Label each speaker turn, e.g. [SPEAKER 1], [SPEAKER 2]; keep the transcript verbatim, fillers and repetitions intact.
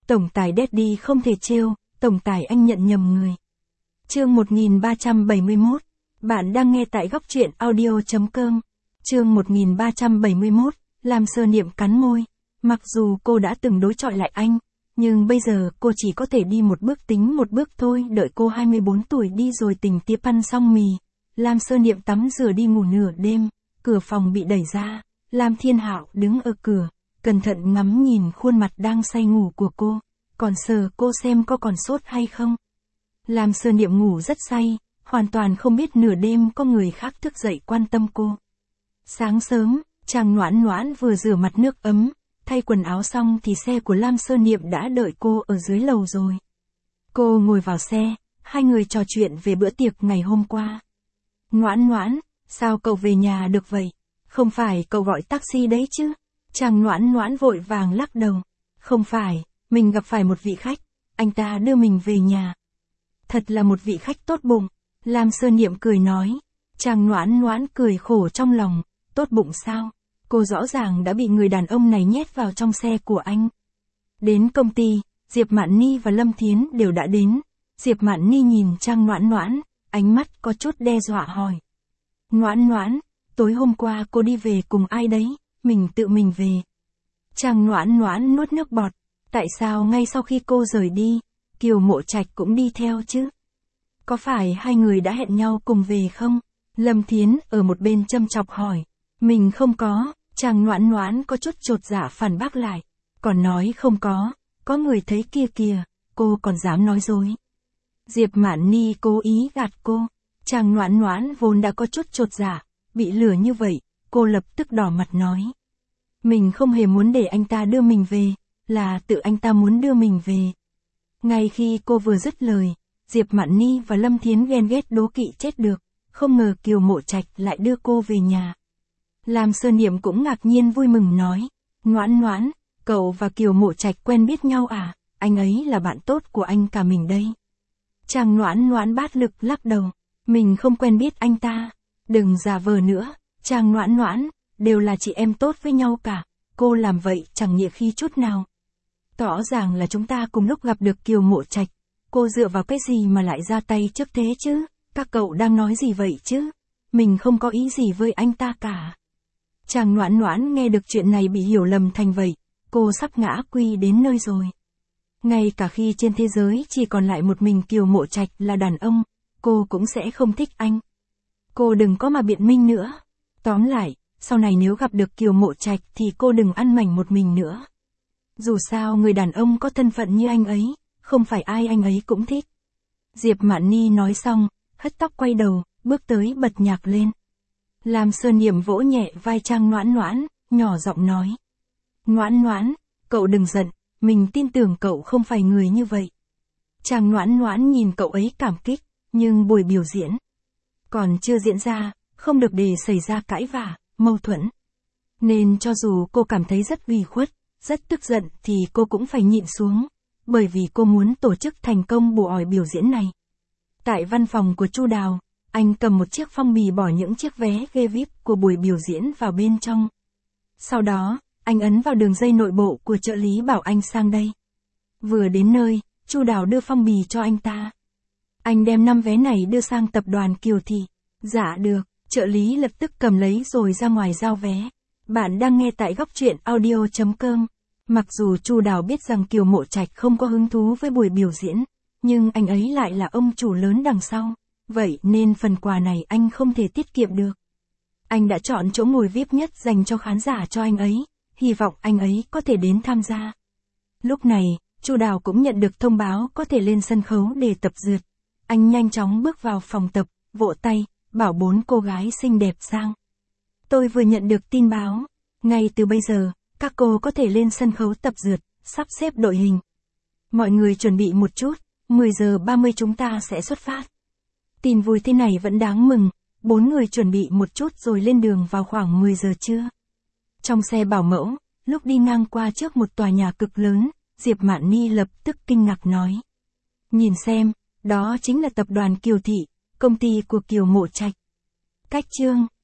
[SPEAKER 1] Tổng tài Daddy không thể trêu, tổng tài anh nhận nhầm người. Chương một nghìn ba trăm bảy mươi mốt. Bạn đang nghe tại góc truyện audio.com. Chương một nghìn ba trăm bảy mươi mốt. Lam Sơ Niệm cắn môi. Mặc dù cô đã từng đối chọi lại anh, nhưng bây giờ cô chỉ có thể đi một bước tính một bước thôi. Đợi cô hai mươi bốn tuổi đi rồi tình tiếp ăn xong mì. Lam Sơ Niệm tắm rửa đi ngủ nửa đêm, cửa phòng bị đẩy ra. Lam Thiên Hạo đứng ở cửa, cẩn thận ngắm nhìn khuôn mặt đang say ngủ của cô, còn sờ cô xem có còn sốt hay không. Lam Sơ Niệm ngủ rất say, hoàn toàn không biết nửa đêm có người khác thức dậy quan tâm cô. Sáng sớm, chàng Noãn Noãn vừa rửa mặt nước ấm, thay quần áo xong thì xe của Lam Sơ Niệm đã đợi cô ở dưới lầu rồi. Cô ngồi vào xe, hai người trò chuyện về bữa tiệc ngày hôm qua. Noãn Noãn, sao cậu về nhà được vậy? Không phải cậu gọi taxi đấy chứ? Chàng Noãn Noãn vội vàng lắc đầu. Không phải, mình gặp phải một vị khách, anh ta đưa mình về nhà. Thật là một vị khách tốt bụng. Lam Sơ Niệm cười nói. Chàng Noãn Noãn cười khổ trong lòng. Tốt bụng sao? Cô rõ ràng đã bị người đàn ông này nhét vào trong xe của anh. Đến công ty, Diệp Mạn Ni và Lâm Thiến đều đã đến. Diệp Mạn Ni nhìn Trang Noãn Noãn, ánh mắt có chút đe dọa hỏi. Noãn Noãn, tối hôm qua cô đi về cùng ai đấy? Mình tự mình về. Trang Noãn Noãn nuốt nước bọt. Tại sao ngay sau khi cô rời đi, Kiều Mộ Trạch cũng đi theo chứ? Có phải hai người đã hẹn nhau cùng về không? Lâm Thiến ở một bên châm chọc hỏi. Mình không có. Trang Noãn Noãn có chút chột dạ phản bác lại. Còn nói không có, có người thấy kia kìa, cô còn dám nói dối. Diệp Mạn Ni cố ý gạt cô. Trang Noãn Noãn vốn đã có chút chột dạ, bị lừa như vậy, cô lập tức đỏ mặt nói. Mình không hề muốn để anh ta đưa mình về, là tự anh ta muốn đưa mình về. Ngay khi cô vừa dứt lời, Diệp Mạn Ni và Lâm Thiến ghen ghét đố kỵ chết được, không ngờ Kiều Mộ Trạch lại đưa cô về nhà. Lam Sơ Niệm cũng ngạc nhiên vui mừng nói. Noãn Noãn, cậu và Kiều Mộ Trạch quen biết nhau à? Anh ấy là bạn tốt của anh cả mình đây. Chàng Noãn Noãn bát lực lắc đầu. Mình không quen biết anh ta. Đừng giả vờ nữa. Chàng Noãn Noãn, đều là chị em tốt với nhau cả. Cô làm vậy chẳng nghĩa khí chút nào. Rõ ràng là chúng ta cùng lúc gặp được Kiều Mộ Trạch. Cô dựa vào cái gì mà lại ra tay trước thế chứ? Các cậu đang nói gì vậy chứ? Mình không có ý gì với anh ta cả. Chàng Noãn Noãn nghe được chuyện này bị hiểu lầm thành vậy. Cô sắp ngã quy đến nơi rồi. Ngay cả khi trên thế giới chỉ còn lại một mình Kiều Mộ Trạch là đàn ông, cô cũng sẽ không thích anh. Cô đừng có mà biện minh nữa. Tóm lại, sau này nếu gặp được Kiều Mộ Trạch thì cô đừng ăn mảnh một mình nữa. Dù sao người đàn ông có thân phận như anh ấy, không phải ai anh ấy cũng thích. Diệp Mạn Ni nói xong, hất tóc quay đầu, bước tới bật nhạc lên. Lam Sơ Niệm vỗ nhẹ vai Trang Noãn Noãn, nhỏ giọng nói. Noãn Noãn, cậu đừng giận, mình tin tưởng cậu không phải người như vậy. Trang Noãn Noãn nhìn cậu ấy cảm kích, nhưng buổi biểu diễn còn chưa diễn ra, không được để xảy ra cãi vã, mâu thuẫn. Nên cho dù cô cảm thấy rất ủy khuất, rất tức giận thì cô cũng phải nhịn xuống, bởi vì cô muốn tổ chức thành công buổi biểu diễn này. Tại văn phòng của Chu Đào, anh cầm một chiếc phong bì bỏ những chiếc vé ghê víp của buổi biểu diễn vào bên trong. Sau đó, anh ấn vào đường dây nội bộ của trợ lý bảo anh sang đây. Vừa đến nơi, Chu Đào đưa phong bì cho anh ta. Anh đem năm vé này đưa sang tập đoàn Kiều Thị. Dạ được, trợ lý lập tức cầm lấy rồi ra ngoài giao vé. Bạn đang nghe tại góc truyện audio.com. Mặc dù Chu Đào biết rằng Kiều Mộ Trạch không có hứng thú với buổi biểu diễn, nhưng anh ấy lại là ông chủ lớn đằng sau. Vậy nên phần quà này anh không thể tiết kiệm được. Anh đã chọn chỗ ngồi vi ai pi nhất dành cho khán giả cho anh ấy, hy vọng anh ấy có thể đến tham gia. Lúc này, Chu Đào cũng nhận được thông báo có thể lên sân khấu để tập dượt. Anh nhanh chóng bước vào phòng tập, vỗ tay, bảo bốn cô gái xinh đẹp sang. Tôi vừa nhận được tin báo, ngay từ bây giờ, các cô có thể lên sân khấu tập dượt, sắp xếp đội hình. Mọi người chuẩn bị một chút, mười giờ ba mươi chúng ta sẽ xuất phát. Tin vui thế này vẫn đáng mừng, bốn người chuẩn bị một chút rồi lên đường vào khoảng mười giờ trưa. Trong xe bảo mẫu, lúc đi ngang qua trước một tòa nhà cực lớn, Diệp Mạn Ni lập tức kinh ngạc nói. Nhìn xem, đó chính là tập đoàn Kiều Thị, công ty của Kiều Mộ Trạch. Cách chương